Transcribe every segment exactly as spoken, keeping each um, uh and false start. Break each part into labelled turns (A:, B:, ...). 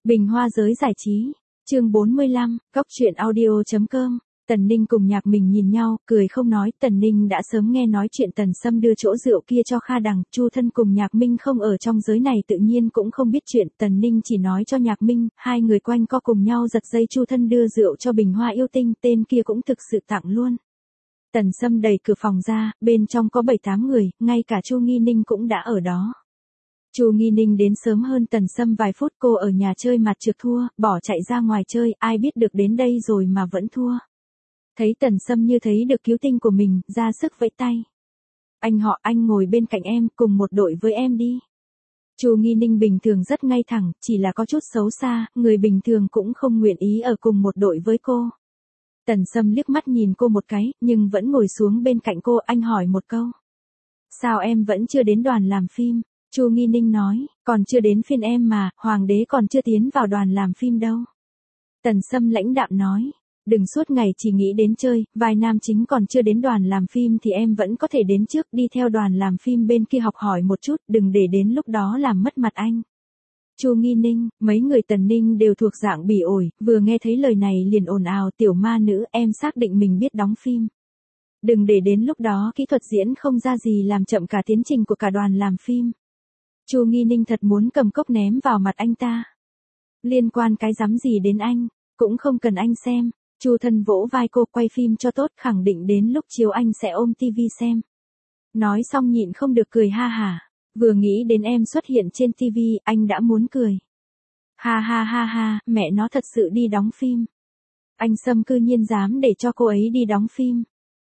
A: Bình Hoa giới giải trí, chương bốn mươi lăm, cóc truyện audio chấm com. Tần Ninh cùng Nhạc Mình nhìn nhau, cười không nói. Tần Ninh đã sớm nghe nói chuyện Tần Sâm đưa chỗ rượu kia cho Kha Đằng. Chu Thân cùng Nhạc Minh không ở trong giới này tự nhiên cũng không biết chuyện. Tần Ninh chỉ nói cho Nhạc Minh, hai người quanh co cùng nhau giật dây Chu Thân đưa rượu cho Bình Hoa yêu tinh, tên kia cũng thực sự tặng luôn. Tần Sâm đẩy cửa phòng ra, bên trong có bảy tám người, ngay cả Chu Nghi Ninh cũng đã ở đó. Chu Nghi Ninh đến sớm hơn Tần Sâm vài phút, cô ở nhà chơi mặt trượt thua, bỏ chạy ra ngoài chơi, ai biết được đến đây rồi mà vẫn thua. Thấy Tần Sâm như thấy được cứu tinh của mình, ra sức vẫy tay. Anh họ, anh ngồi bên cạnh em, cùng một đội với em đi. Chu Nghi Ninh bình thường rất ngay thẳng, chỉ là có chút xấu xa, người bình thường cũng không nguyện ý ở cùng một đội với cô. Tần Sâm liếc mắt nhìn cô một cái, nhưng vẫn ngồi xuống bên cạnh cô. Anh hỏi một câu. Sao em vẫn chưa đến đoàn làm phim? Chu Nghi Ninh nói, còn chưa đến phiên em mà, Hoàng đế còn chưa tiến vào đoàn làm phim đâu. Tần Sâm lãnh đạm nói, đừng suốt ngày chỉ nghĩ đến chơi, vai nam chính còn chưa đến đoàn làm phim thì em vẫn có thể đến trước, đi theo đoàn làm phim bên kia học hỏi một chút, đừng để đến lúc đó làm mất mặt anh. Chu Nghi Ninh, mấy người Tần Ninh đều thuộc dạng bỉ ổi, vừa nghe thấy lời này liền ồn ào, tiểu ma nữ, em xác định mình biết đóng phim. Đừng để đến lúc đó kỹ thuật diễn không ra gì làm chậm cả tiến trình của cả đoàn làm phim. Chu Nghi Ninh thật muốn cầm cốc ném vào mặt anh ta. Liên quan cái rắm gì đến anh, cũng không cần anh xem. Chu Thân vỗ vai cô, quay phim cho tốt, khẳng định đến lúc chiều anh sẽ ôm tivi xem. Nói xong nhịn không được cười ha hả, vừa nghĩ đến em xuất hiện trên tivi, anh đã muốn cười. Ha ha ha ha, mẹ nó thật sự đi đóng phim. Anh Sâm cư nhiên dám để cho cô ấy đi đóng phim.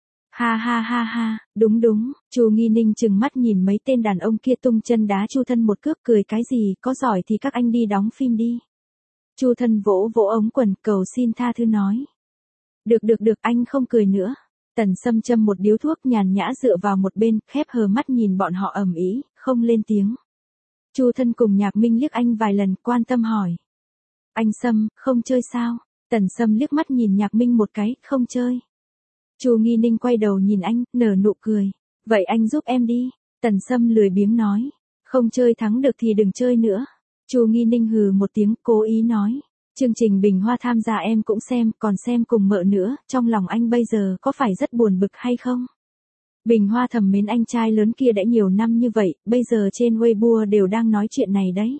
A: Ha ha ha ha, đúng đúng. Chu Nghi Ninh trừng mắt nhìn mấy tên đàn ông kia, tung chân đá Chu Thân một cước, cười cái gì, có giỏi thì các anh đi đóng phim đi. Chu Thân vỗ vỗ ống quần, cầu xin tha thứ nói. Được được được, anh không cười nữa. Tần Sâm châm một điếu thuốc, nhàn nhã dựa vào một bên, khép hờ mắt nhìn bọn họ ầm ĩ, không lên tiếng. Chu Thân cùng Nhạc Minh liếc anh vài lần, quan tâm hỏi. Anh Sâm, không chơi sao? Tần Sâm liếc mắt nhìn Nhạc Minh một cái, không chơi. Chu Nghi Ninh quay đầu nhìn anh, nở nụ cười. Vậy anh giúp em đi. Tần Sâm lười biếng nói. Không chơi thắng được thì đừng chơi nữa. Chu Nghi Ninh hừ một tiếng, cố ý nói. Chương trình Bình Hoa tham gia em cũng xem, còn xem cùng mợ nữa, trong lòng anh bây giờ có phải rất buồn bực hay không? Bình Hoa thầm mến anh trai lớn kia đã nhiều năm như vậy, bây giờ trên Weibo đều đang nói chuyện này đấy.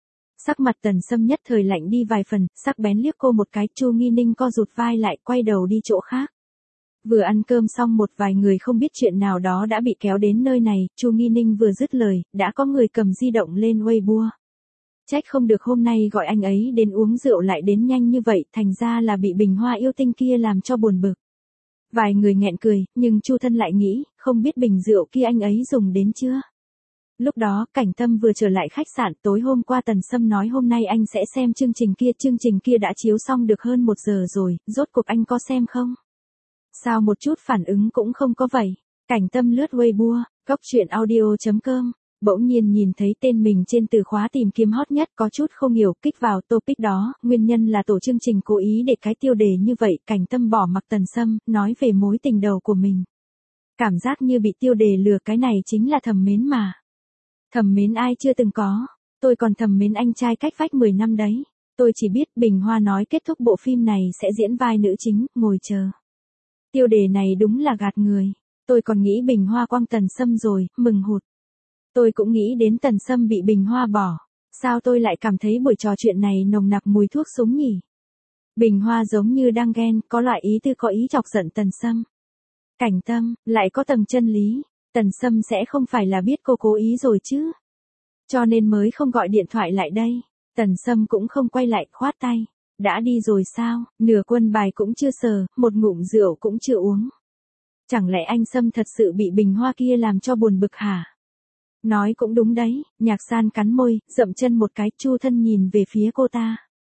A: Sắc mặt Tần Sâm nhất thời lạnh đi vài phần, sắc bén liếc cô một cái. Chu Nghi Ninh co rụt vai lại, quay đầu đi chỗ khác. Vừa ăn cơm xong, một vài người không biết chuyện nào đó đã bị kéo đến nơi này. Chu Nghi Ninh vừa dứt lời, đã có người cầm di động lên Weibo. Trách không được hôm nay gọi anh ấy đến uống rượu lại đến nhanh như vậy, thành ra là bị Bình Hoa yêu tinh kia làm cho buồn bực. Vài người nghẹn cười, nhưng Chu Thân lại nghĩ, không biết bình rượu kia anh ấy dùng đến chưa. Lúc đó, Cảnh Tâm vừa trở lại khách sạn, tối hôm qua Tần Sâm nói hôm nay anh sẽ xem chương trình kia, chương trình kia đã chiếu xong được hơn một giờ rồi, rốt cuộc anh có xem không? Sao một chút phản ứng cũng không có vậy? Cảnh Tâm lướt Weibo, cóc truyện audio chấm com, bỗng nhiên nhìn thấy tên mình trên từ khóa tìm kiếm hot nhất, có chút không hiểu, kích vào topic đó, nguyên nhân là tổ chương trình cố ý để cái tiêu đề như vậy. Cảnh Tâm bỏ mặc Tần Sâm, nói về mối tình đầu của mình. Cảm giác như bị tiêu đề lừa, cái này chính là thầm mến mà. Thầm mến ai chưa từng có, tôi còn thầm mến anh trai cách vách mười năm đấy. Tôi chỉ biết Bình Hoa nói kết thúc bộ phim này sẽ diễn vai nữ chính, ngồi chờ. Tiêu đề này đúng là gạt người. Tôi còn nghĩ Bình Hoa quăng Tần Sâm rồi, mừng hụt. Tôi cũng nghĩ đến Tần Sâm bị Bình Hoa bỏ. Sao tôi lại cảm thấy buổi trò chuyện này nồng nặc mùi thuốc súng nhỉ? Bình Hoa giống như đang ghen, có loại ý tư có ý chọc giận Tần Sâm. Cảnh Tâm, lại có tầng chân lý. Tần Sâm sẽ không phải là biết cô cố ý rồi chứ? Cho nên mới không gọi điện thoại lại đây. Tần Sâm cũng không quay lại, khoát tay. Đã đi rồi sao, nửa quân bài cũng chưa sờ, một ngụm rượu cũng chưa uống. Chẳng lẽ anh Sâm thật sự bị Bình Hoa kia làm cho buồn bực hả? Nói cũng đúng đấy. Nhạc San cắn môi, dậm chân một cái. Chu Thân nhìn về phía cô ta.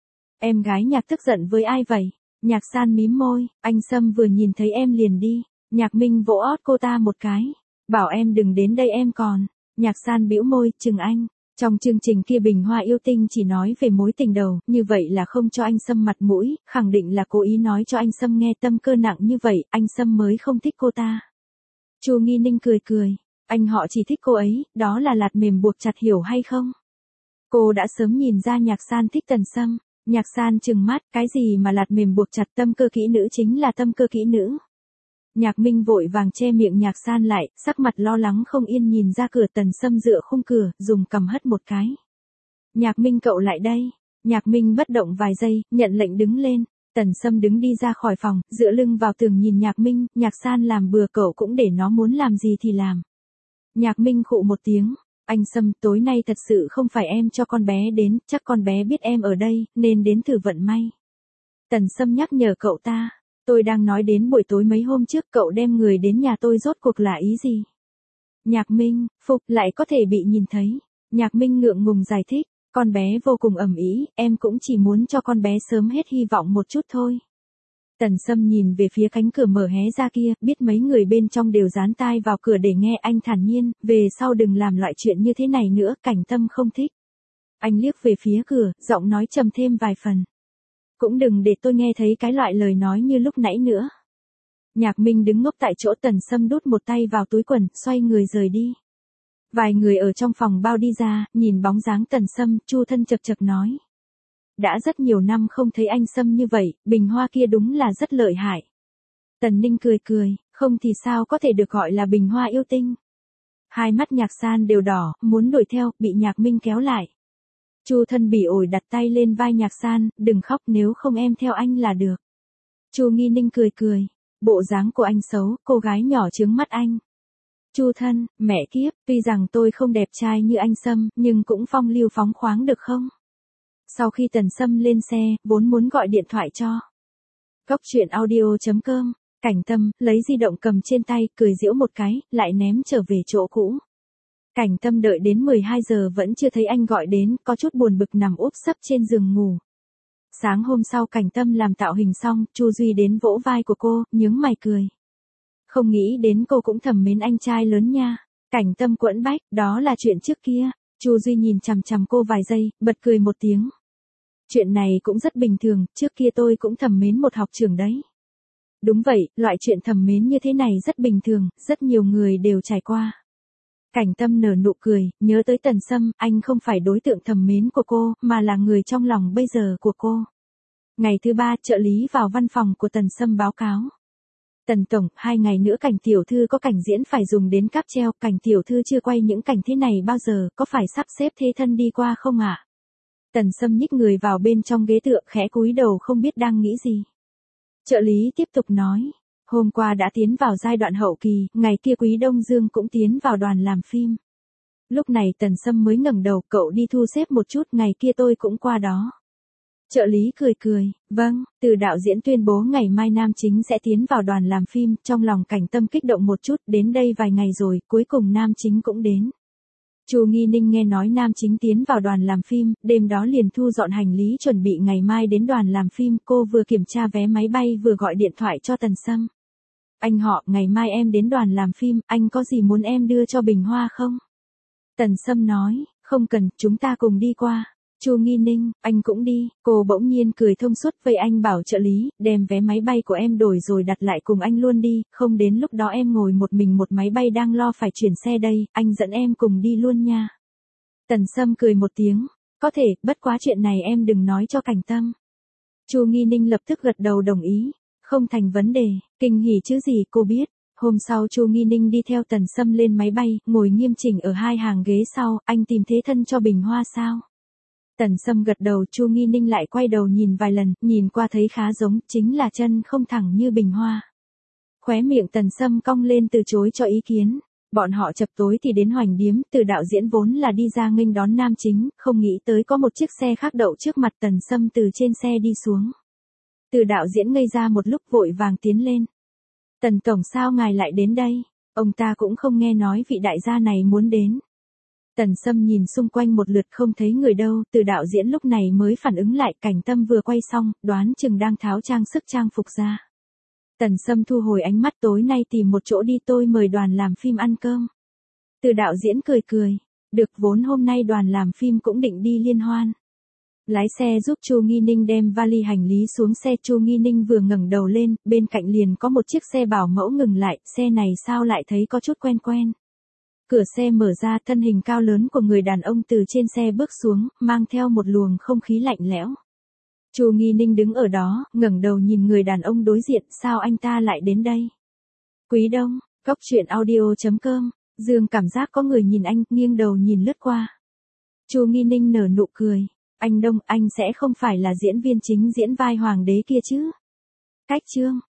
A: Em gái Nhạc tức giận với ai vậy? Nhạc San mím môi, anh Sâm vừa nhìn thấy em liền đi. Nhạc Minh vỗ ót cô ta một cái. Bảo em đừng đến đây em còn. Nhạc San bĩu môi, chừng anh. Trong chương trình kia Bình Hoa yêu tinh chỉ nói về mối tình đầu, như vậy là không cho anh Sâm mặt mũi, khẳng định là cố ý nói cho anh Sâm nghe, tâm cơ nặng như vậy, anh Sâm mới không thích cô ta. Chu Nghi Ninh cười cười, anh họ chỉ thích cô ấy, đó là lạt mềm buộc chặt, hiểu hay không? Cô đã sớm nhìn ra Nhạc San thích Tần Sâm. Nhạc San trừng mắt, cái gì mà lạt mềm buộc chặt, tâm cơ kỹ nữ chính là tâm cơ kỹ nữ. Nhạc Minh vội vàng che miệng Nhạc San lại, sắc mặt lo lắng không yên nhìn ra cửa. Tần Sâm dựa khung cửa, dùng cầm hất một cái. Nhạc Minh cậu lại đây. Nhạc Minh bất động vài giây, nhận lệnh đứng lên. Tần Sâm đứng đi ra khỏi phòng, dựa lưng vào tường nhìn Nhạc Minh. Nhạc San làm bừa, cậu cũng để nó muốn làm gì thì làm. Nhạc Minh khụ một tiếng. Anh Sâm, tối nay thật sự không phải em cho con bé đến, chắc con bé biết em ở đây, nên đến thử vận may. Tần Sâm nhắc nhở cậu ta. Tôi đang nói đến buổi tối mấy hôm trước cậu đem người đến nhà tôi rốt cuộc là ý gì? Nhạc Minh, phục lại có thể bị nhìn thấy. Nhạc Minh ngượng ngùng giải thích. Con bé vô cùng ầm ĩ, em cũng chỉ muốn cho con bé sớm hết hy vọng một chút thôi. Tần Sâm nhìn về phía cánh cửa mở hé ra kia, biết mấy người bên trong đều dán tai vào cửa để nghe. Anh thản nhiên, về sau đừng làm loại chuyện như thế này nữa, Cảnh Tâm không thích. Anh liếc về phía cửa, giọng nói trầm thêm vài phần. Cũng đừng để tôi nghe thấy cái loại lời nói như lúc nãy nữa. Nhạc Minh đứng ngốc tại chỗ. Tần Sâm đút một tay vào túi quần, xoay người rời đi. Vài người ở trong phòng bao đi ra, nhìn bóng dáng Tần Sâm, Chu Thân chật chật nói. Đã rất nhiều năm không thấy anh Sâm như vậy, bình hoa kia đúng là rất lợi hại. Tần Ninh cười cười, không thì sao có thể được gọi là bình hoa yêu tinh. Hai mắt Nhạc San đều đỏ, muốn đuổi theo, bị Nhạc Minh kéo lại. Chu Thân bỉ ổi đặt tay lên vai Nhạc San, đừng khóc, nếu không em theo anh là được. Chu Nghi Ninh cười cười, bộ dáng của anh xấu, cô gái nhỏ trướng mắt anh. Chu Thân, mẹ kiếp, tuy rằng tôi không đẹp trai như anh Sâm, nhưng cũng phong lưu phóng khoáng được không? Sau khi Tần Sâm lên xe, vốn muốn gọi điện thoại cho. Cốc truyện audio chấm com, Cảnh Tâm, lấy di động cầm trên tay, cười giễu một cái, lại ném trở về chỗ cũ. Cảnh Tâm đợi đến mười hai giờ vẫn chưa thấy anh gọi đến, có chút buồn bực nằm úp sấp trên giường ngủ. Sáng hôm sau Cảnh Tâm làm tạo hình xong, Chu Duy đến vỗ vai của cô, nhướng mày cười. Không nghĩ đến cô cũng thầm mến anh trai lớn nha. Cảnh Tâm quẫn bách, đó là chuyện trước kia. Chu Duy nhìn chằm chằm cô vài giây, bật cười một tiếng. Chuyện này cũng rất bình thường, trước kia tôi cũng thầm mến một học trưởng đấy. Đúng vậy, loại chuyện thầm mến như thế này rất bình thường, rất nhiều người đều trải qua. Cảnh Tâm nở nụ cười, nhớ tới Tần Sâm, anh không phải đối tượng thầm mến của cô, mà là người trong lòng bây giờ của cô. Ngày thứ ba, trợ lý vào văn phòng của Tần Sâm báo cáo. Tần Tổng, hai ngày nữa Cảnh tiểu thư có cảnh diễn phải dùng đến cáp treo, Cảnh tiểu thư chưa quay những cảnh thế này bao giờ, có phải sắp xếp thế thân đi qua không ạ? À? Tần Sâm nhích người vào bên trong ghế tựa, khẽ cúi đầu không biết đang nghĩ gì. Trợ lý tiếp tục nói, hôm qua đã tiến vào giai đoạn hậu kỳ, ngày kia Quý Đông Dương cũng tiến vào đoàn làm phim. Lúc này Tần Sâm mới ngẩng đầu, cậu đi thu xếp một chút, ngày kia tôi cũng qua đó. Trợ lý cười cười, vâng, từ đạo diễn tuyên bố ngày mai nam chính sẽ tiến vào đoàn làm phim, trong lòng Cảnh Tâm kích động một chút, đến đây vài ngày rồi, cuối cùng nam chính cũng đến. Chu Nghi Ninh nghe nói nam chính tiến vào đoàn làm phim, đêm đó liền thu dọn hành lý chuẩn bị ngày mai đến đoàn làm phim, cô vừa kiểm tra vé máy bay vừa gọi điện thoại cho Tần Sâm. Anh họ, ngày mai em đến đoàn làm phim, anh có gì muốn em đưa cho bình hoa không? Tần Sâm nói, không cần, chúng ta cùng đi qua. Chu Nghi Ninh, anh cũng đi, cô bỗng nhiên cười thông suốt với anh bảo trợ lý, đem vé máy bay của em đổi rồi đặt lại cùng anh luôn đi, không đến lúc đó em ngồi một mình một máy bay đang lo phải chuyển xe đây, anh dẫn em cùng đi luôn nha. Tần Sâm cười một tiếng, có thể, bất quá chuyện này em đừng nói cho Cảnh Tâm. Chu Nghi Ninh lập tức gật đầu đồng ý, không thành vấn đề, kinh hỉ chứ gì cô biết. Hôm sau Chu Nghi Ninh đi theo Tần Sâm lên máy bay, ngồi nghiêm chỉnh ở hai hàng ghế sau, anh tìm thế thân cho bình hoa sao? Tần Sâm gật đầu, Chu Nghi Ninh lại quay đầu nhìn vài lần, nhìn qua thấy khá giống, chính là chân không thẳng như bình hoa. Khóe miệng Tần Sâm cong lên từ chối cho ý kiến. Bọn họ chập tối thì đến Hoành Điếm, từ đạo diễn vốn là đi ra nghênh đón nam chính, không nghĩ tới có một chiếc xe khác đậu trước mặt Tần Sâm từ trên xe đi xuống. Từ đạo diễn ngây ra một lúc vội vàng tiến lên. Tần Tổng sao ngài lại đến đây? Ông ta cũng không nghe nói vị đại gia này muốn đến. Tần Sâm nhìn xung quanh một lượt không thấy người đâu, từ đạo diễn lúc này mới phản ứng lại, Cảnh Tâm vừa quay xong, đoán chừng đang tháo trang sức trang phục ra. Tần Sâm thu hồi ánh mắt, tối nay tìm một chỗ đi, tôi mời đoàn làm phim ăn cơm. Từ đạo diễn cười cười, được, vốn hôm nay đoàn làm phim cũng định đi liên hoan. Lái xe giúp Chu Nghi Ninh đem vali hành lý xuống xe, Chu Nghi Ninh vừa ngẩng đầu lên, bên cạnh liền có một chiếc xe bảo mẫu ngừng lại, xe này sao lại thấy có chút quen quen. Cửa xe mở ra, thân hình cao lớn của người đàn ông từ trên xe bước xuống, mang theo một luồng không khí lạnh lẽo. Chu Nghi Ninh đứng ở đó, ngẩng đầu nhìn người đàn ông đối diện, sao anh ta lại đến đây? Quý Đông, Cốc Truyện Audio chấm com, Dương cảm giác có người nhìn anh, nghiêng đầu nhìn lướt qua. Chu Nghi Ninh nở nụ cười, anh Đông, anh sẽ không phải là diễn viên chính diễn vai hoàng đế kia chứ? Cách chương